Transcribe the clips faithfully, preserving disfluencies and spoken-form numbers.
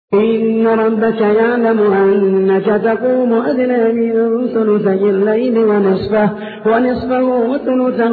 إن ربك يعلم أنك تقوم أدنى من ثلثي الليل ونصفه ونصفه وثلثه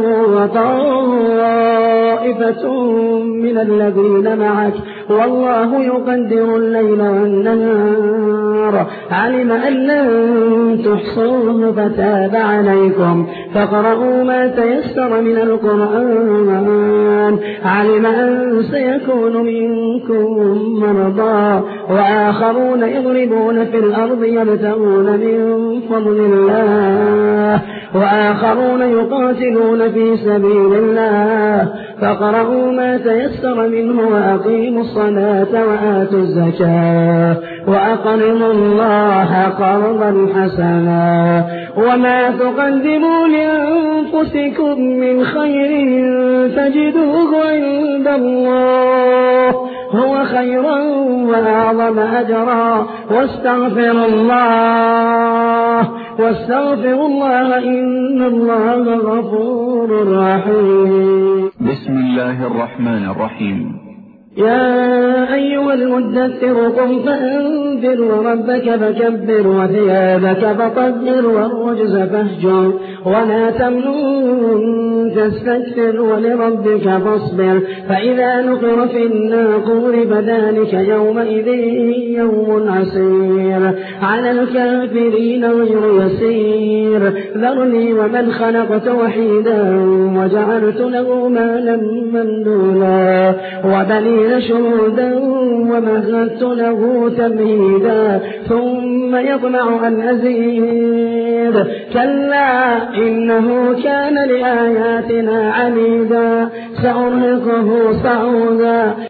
وطائفة من الذين معك والله يقدر الليل والنهار علم أن لن تحصوه فتاب عليكم فاقرؤوا ما تيسر من القرآن علم أن سيكون منكم مرضى وآخرون يضربون في الأرض يبتغون من فضل الله وآخرون يقاتلون في سبيل الله فاقرؤوا ما تيسر منه وأقيموا الصلاة وآتوا الزكاة وأقرضوا الله قرضا حسنا وما تقدموا لأنفسكم من خير تجدوه عند الله هو خيرا وأعظم أجرا واستغفر الله واستغفر الله إن الله غفور رحيم. بسم الله الرحمن الرحيم. يا أيها المدثر قم فأنذر وربك فكبر وثيابك فطهر والرجز فاهجر ولا تمنن تستكثر ولربك فاصبر فإذا نقر في الناقور فذلك يومئذ يوم عسير على الكافرين غير يسير ذرني ومن خلقت وحيدا وجعلت له مالا ممدودا وبنين شهودا ومهدت له تمهيدا ثم يطمع أن أزيد كلا إنه كان لآياتنا عنيدا سأرهقه صعودا.